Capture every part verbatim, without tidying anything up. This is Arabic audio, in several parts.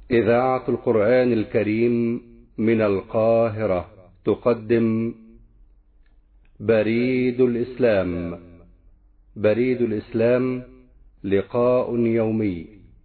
إذاعة القرآن الكريم من القاهرة تقدم بريد الإسلام. بريد الإسلام لقاء يومي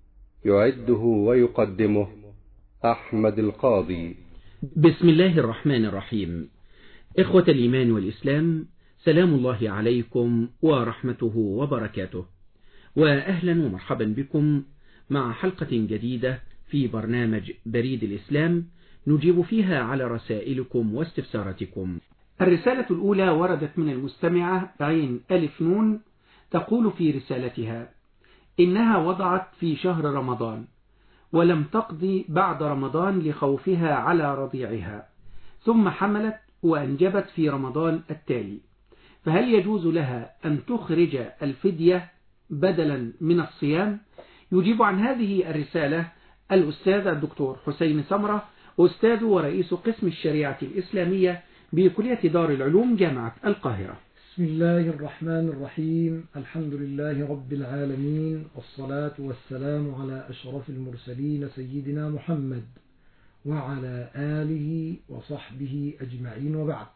يعده ويقدمه أحمد القاضي. بسم الله الرحمن الرحيم. إخوة الإيمان والإسلام، سلام الله عليكم ورحمته وبركاته، وأهلا ومرحبا بكم مع حلقة جديدة في برنامج بريد الإسلام نجيب فيها على رسائلكم واستفساراتكم. الرسالة الأولى وردت من المستمعة عين ألف نون، تقول في رسالتها: إنها وضعت في شهر رمضان ولم تقضي بعد رمضان لخوفها على رضيعها، ثم حملت وأنجبت في رمضان التالي، فهل يجوز لها أن تخرج الفدية بدلا من الصيام؟ يجيب عن هذه الرسالة الأستاذ الدكتور حسين سمرة، أستاذ ورئيس قسم الشريعة الإسلامية بكلية دار العلوم جامعة القاهرة. بسم الله الرحمن الرحيم. الحمد لله رب العالمين، والصلاة والسلام على أشرف المرسلين سيدنا محمد وعلى آله وصحبه أجمعين، وبعد.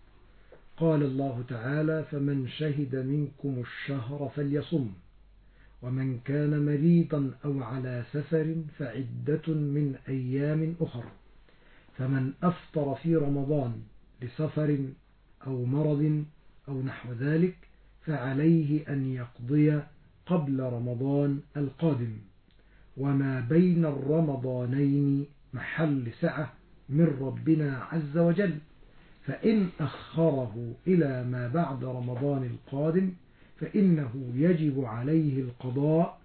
قال الله تعالى: فمن شهد منكم الشهر فليصم، ومن كان مريضا أو على سفر فعدة من أيام أخر، فمن أفطر في رمضان لسفر أو مرض أو نحو ذلك فعليه أن يقضي قبل رمضان القادم، وما بين الرمضانين محل سعة من ربنا عز وجل، فإن أخره إلى ما بعد رمضان القادم فإنه يجب عليه القضاء،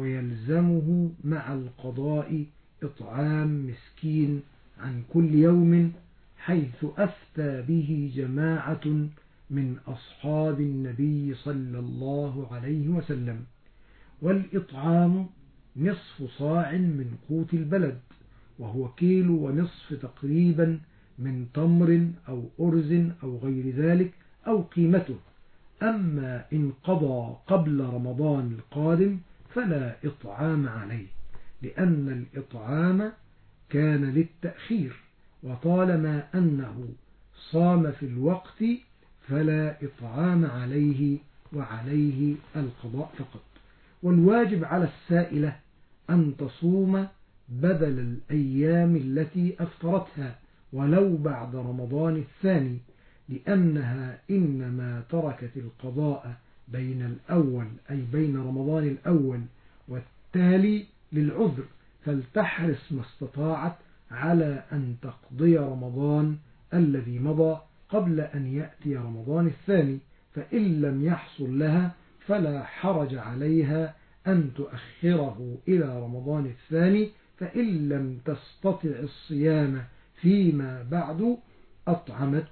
ويلزمه مع القضاء إطعام مسكين عن كل يوم، حيث أفتى به جماعة من أصحاب النبي صلى الله عليه وسلم. والإطعام نصف صاع من قوت البلد، وهو كيلو ونصف تقريبا من تمر أو أرز أو غير ذلك أو قيمته. أما إن قضى قبل رمضان القادم فلا إطعام عليه، لأن الإطعام كان للتأخير، وطالما أنه صام في الوقت فلا إطعام عليه، وعليه القضاء فقط. والواجب على السائلة أن تصوم بدل الأيام التي أفطرتها ولو بعد رمضان الثاني، لأنها إنما تركت القضاء بين الأول أي بين رمضان الأول والتالي للعذر، فلتحرص ما استطاعت على أن تقضي رمضان الذي مضى قبل أن يأتي رمضان الثاني، فإن لم يحصل لها فلا حرج عليها أن تؤخره إلى رمضان الثاني، فإن لم تستطع الصيام فيما بعد أطعمت.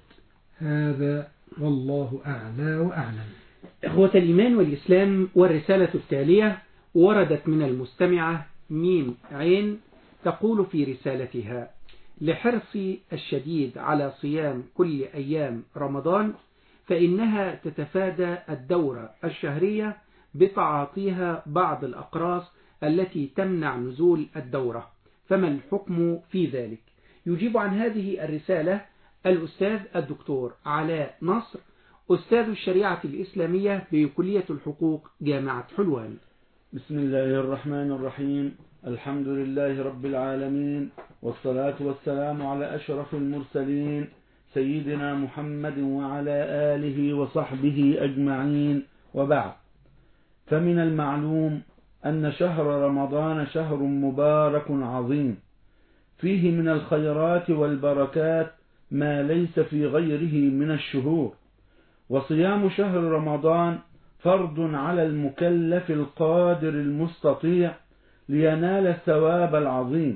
هذا والله أعلى وأعلم. إخوة الإيمان والإسلام، والرسالة التالية وردت من المستمعة ميم عين، تقول في رسالتها: لحرصي الشديد على صيام كل أيام رمضان فإنها تتفادى الدورة الشهرية بتعاطيها بعض الأقراص التي تمنع نزول الدورة، فما الحكم في ذلك؟ يجيب عن هذه الرسالة الأستاذ الدكتور علاء نصر، أستاذ الشريعة الإسلامية بكلية الحقوق جامعة حلوان. بسم الله الرحمن الرحيم. الحمد لله رب العالمين، والصلاة والسلام على أشرف المرسلين سيدنا محمد وعلى آله وصحبه أجمعين، وبعد. فمن المعلوم أن شهر رمضان شهر مبارك عظيم، فيه من الخيرات والبركات ما ليس في غيره من الشهور، وصيام شهر رمضان فرض على المكلف القادر المستطيع لينال الثواب العظيم.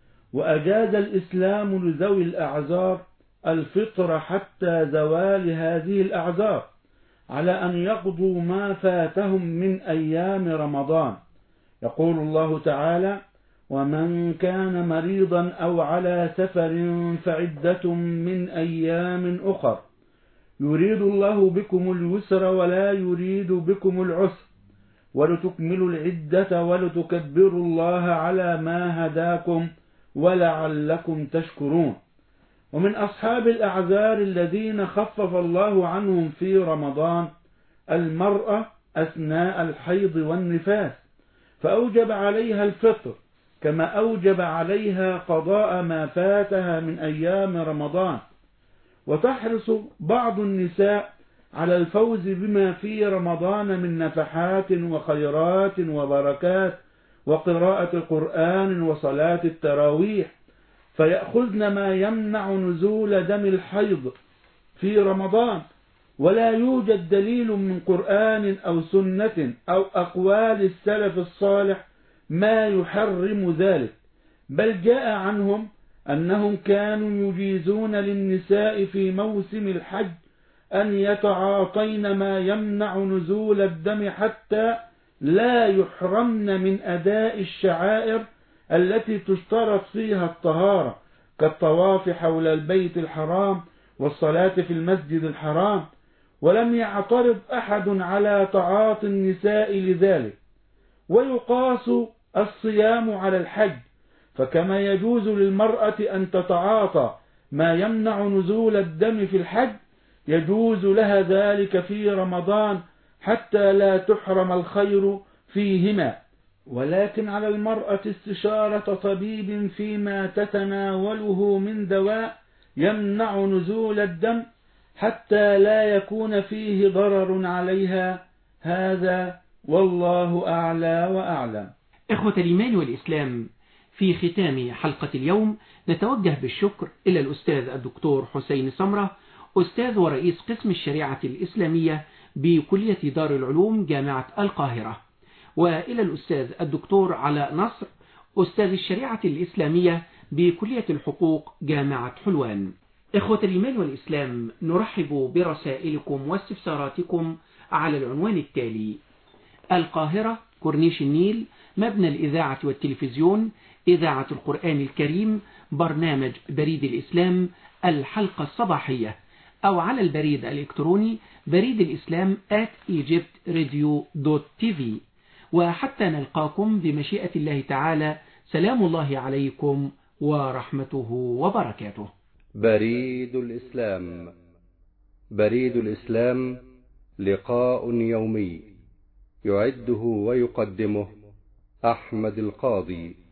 وأجاز الإسلام لذوي الأعذار الفطر حتى زوال هذه الأعذار، على أن يقضوا ما فاتهم من أيام رمضان. يقول الله تعالى: ومن كان مريضا أو على سفر فعدة من أيام أخر، يريد الله بكم اليسر ولا يريد بكم العسر، ولتكملوا العدة ولتكبروا الله على ما هداكم ولعلكم تشكرون. ومن أصحاب الأعذار الذين خفف الله عنهم في رمضان المرأة أثناء الحيض والنفاس، فأوجب عليها الفطر كما أوجب عليها قضاء ما فاتها من أيام رمضان. وتحرص بعض النساء على الفوز بما في رمضان من نفحات وخيرات وبركات وقراءة القرآن وصلاة التراويح، فيأخذن ما يمنع نزول دم الحيض في رمضان، ولا يوجد دليل من قرآن أو سنة أو أقوال السلف الصالح ما يحرم ذلك، بل جاء عنهم أنهم كانوا يجيزون للنساء في موسم الحج أن يتعاطين ما يمنع نزول الدم حتى لا يحرمن من أداء الشعائر التي تشترط فيها الطهارة، كالطواف حول البيت الحرام والصلاة في المسجد الحرام. ولم يعترض أحد على تعاطي النساء لذلك. ويقاس الصيام على الحج، فكما يجوز للمرأة أن تتعاطى ما يمنع نزول الدم في الحج، يجوز لها ذلك في رمضان حتى لا تحرم الخير فيهما. ولكن على المرأة استشارة طبيب فيما تتناوله من دواء يمنع نزول الدم حتى لا يكون فيه ضرر عليها. هذا والله أعلى وأعلم. إخوة الإيمان والإسلام، في ختام حلقة اليوم نتوجه بالشكر إلى الأستاذ الدكتور حسين سمرة، أستاذ ورئيس قسم الشريعة الإسلامية بكلية دار العلوم جامعة القاهرة، وإلى الأستاذ الدكتور علاء نصر، أستاذ الشريعة الإسلامية بكلية الحقوق جامعة حلوان. إخوة الإيمان والإسلام، نرحب برسائلكم واستفساراتكم على العنوان التالي: القاهرة، كورنيش النيل، مبنى الإذاعة والتلفزيون، إذاعة القرآن الكريم، برنامج بريد الإسلام، الحلقة الصباحية، أو على البريد الإلكتروني بريد الإسلام آت إيجيبت راديو دوت تي في. وحتى نلقاكم بمشيئة الله تعالى، سلام الله عليكم ورحمته وبركاته. بريد الإسلام. بريد الإسلام لقاء يومي يعده ويقدمه أحمد القاضي.